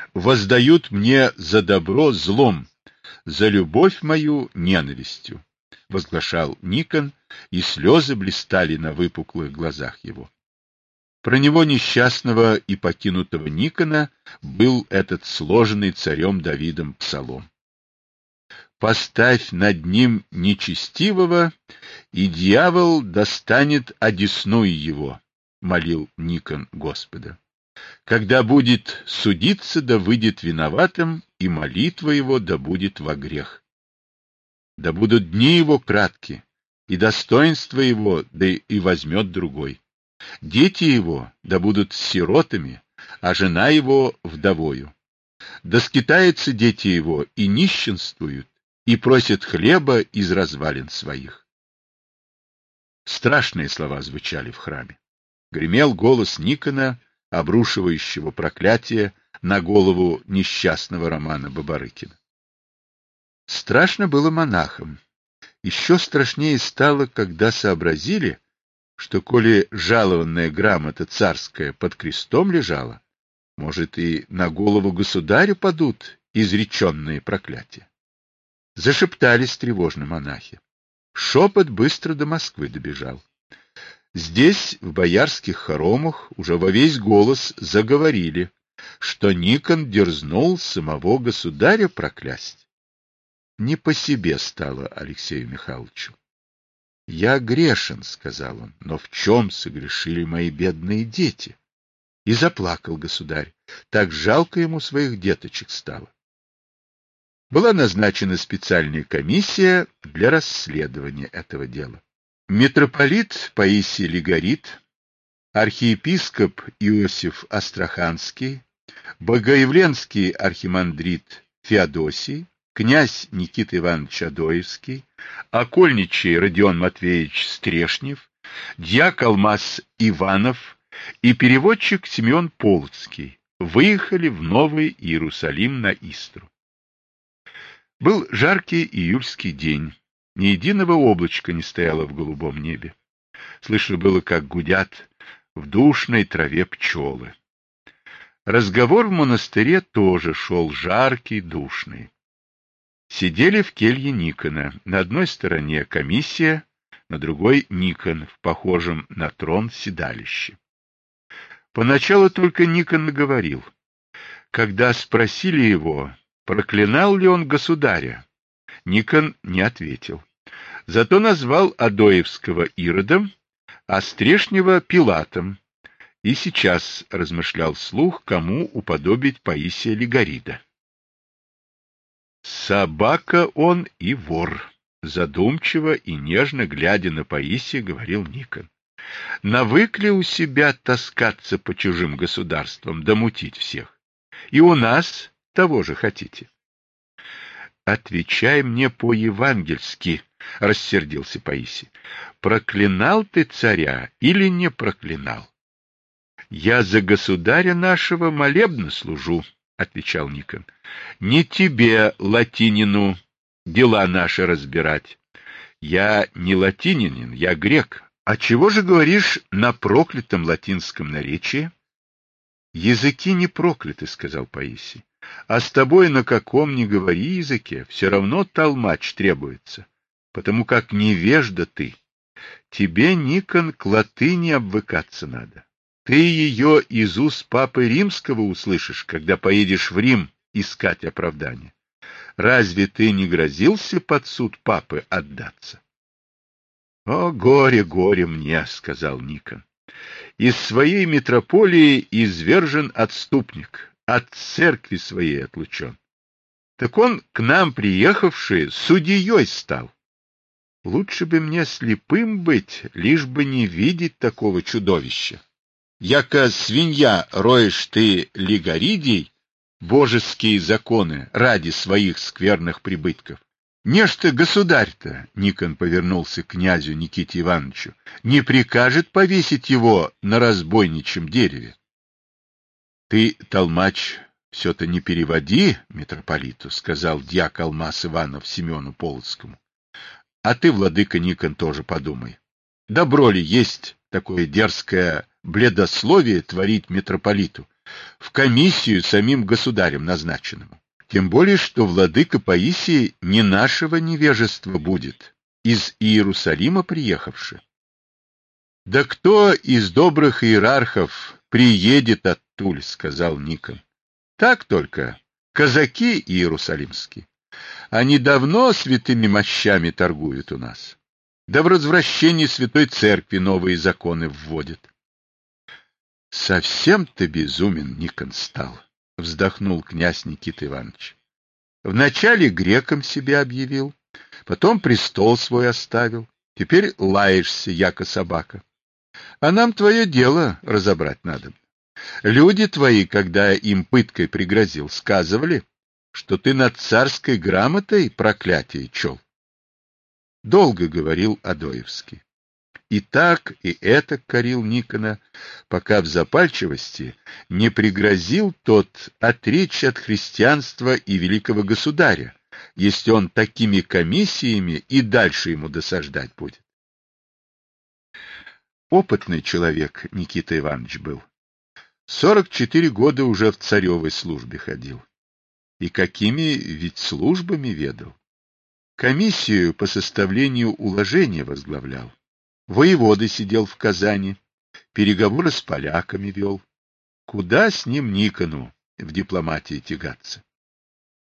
воздают мне за добро злом, за любовь мою ненавистью, — возглашал Никон, и слезы блистали на выпуклых глазах его. Про него несчастного и покинутого Никона был этот сложенный царем Давидом псалом. «Поставь над ним нечестивого, и дьявол достанет одесную его», — молил Никон Господа. «Когда будет судиться, да выйдет виноватым, и молитва его да будет во грех. Да будут дни его кратки, и достоинство его да и возьмет другой. Дети его да будут сиротами, а жена его вдовою. Да скитаются дети его и нищенствуют, и просят хлеба из развалин своих». Страшные слова звучали в храме. Гремел голос Никона, обрушивающего проклятие на голову несчастного Романа Бабарыкина. Страшно было монахам. Еще страшнее стало, когда сообразили, что, коли жалованная грамота царская под крестом лежала, может, и на голову государю падут изреченные проклятия. Зашептались тревожно монахи. Шепот быстро до Москвы добежал. Здесь, в боярских хоромах, уже во весь голос заговорили, что Никон дерзнул самого государя проклясть. Не по себе стало Алексею Михайловичу. «Я грешен, — сказал он, — но в чем согрешили мои бедные дети?» И заплакал государь. Так жалко ему своих деточек стало. Была назначена специальная комиссия для расследования этого дела. Митрополит Паисий Лигорит, архиепископ Иосиф Астраханский, богоявленский архимандрит Феодосий, князь Никита Иванович Адоевский, окольничий Родион Матвеевич Стрешнев, дьяк Алмаз Иванов и переводчик Семен Полоцкий выехали в Новый Иерусалим на Истру. Был жаркий июльский день. Ни единого облачка не стояло в голубом небе. Слышно было, как гудят в душной траве пчелы. Разговор в монастыре тоже шел жаркий, душный. Сидели в келье Никона. На одной стороне комиссия, на другой Никон в похожем на трон седалище. Поначалу только Никон говорил. Когда спросили его, проклинал ли он государя, Никон не ответил. Зато назвал Адоевского Иродом, а Стрешнева Пилатом, и сейчас размышлял вслух, кому уподобить Паисия Лигорида. «Собака он и вор», — задумчиво и нежно глядя на Паисия, говорил Никон. «Навык ли у себя таскаться по чужим государствам, да мутить всех? И у нас того же хотите?» «Отвечай мне по-евангельски», — рассердился Паисий. «Проклинал ты царя или не проклинал?» «Я за государя нашего молебно служу», — отвечал Никон. «Не тебе, латинину, дела наши разбирать. Я не латинянин, я грек. А чего же говоришь на проклятом латинском наречии?» «Языки не прокляты», — сказал Паисий. «А с тобой на каком ни говори языке, все равно толмач требуется, потому как невежда ты. Тебе, Никон, к латыни обвыкаться надо. Ты ее из уст папы Римского услышишь, когда поедешь в Рим искать оправдания. Разве ты не грозился под суд папы отдаться?» «О, горе, горе мне», — сказал Никон. «Из своей митрополии извержен отступник, от церкви своей отлучен. Так он, к нам приехавший, судьей стал. Лучше бы мне слепым быть, лишь бы не видеть такого чудовища. Яко свинья роешь ты Лигоридий божеские законы ради своих скверных прибытков. Нечто государь-то, — Никон повернулся к князю Никите Ивановичу, — не прикажет повесить его на разбойничьем дереве. — Ты, толмач, все-то не переводи митрополиту, — сказал дьяк Алмаз Иванов Семену Полоцкому. — А ты, владыка Никон, тоже подумай. Добро ли есть такое дерзкое бледословие творить митрополиту, в комиссию самим государем назначенному. Тем более, что владыка Паисий не нашего невежества будет, из Иерусалима приехавший. Да кто из добрых иерархов приедет оттуль, сказал Никон. Так только казаки иерусалимские. Они давно святыми мощами торгуют у нас. Да в возвращении Святой Церкви новые законы вводят. Совсем ты безумен, Никон, стал, вздохнул князь Никита Иванович. Вначале греком себя объявил, потом престол свой оставил, теперь лаешься, яко собака. А нам твое дело разобрать надо. Люди твои, когда им пыткой пригрозил, сказывали, что ты над царской грамотой проклятие чел. Долго говорил Адоевский. И так, и этак корил Никона, пока в запальчивости не пригрозил тот отречь от христианства и великого государя, если он такими комиссиями и дальше ему досаждать будет. Опытный человек Никита Иванович был. 44 года уже в царевой службе ходил. И какими ведь службами ведал. Комиссию по составлению уложения возглавлял. Воевода сидел в Казани, переговоры с поляками вел. Куда с ним Никону в дипломатии тягаться?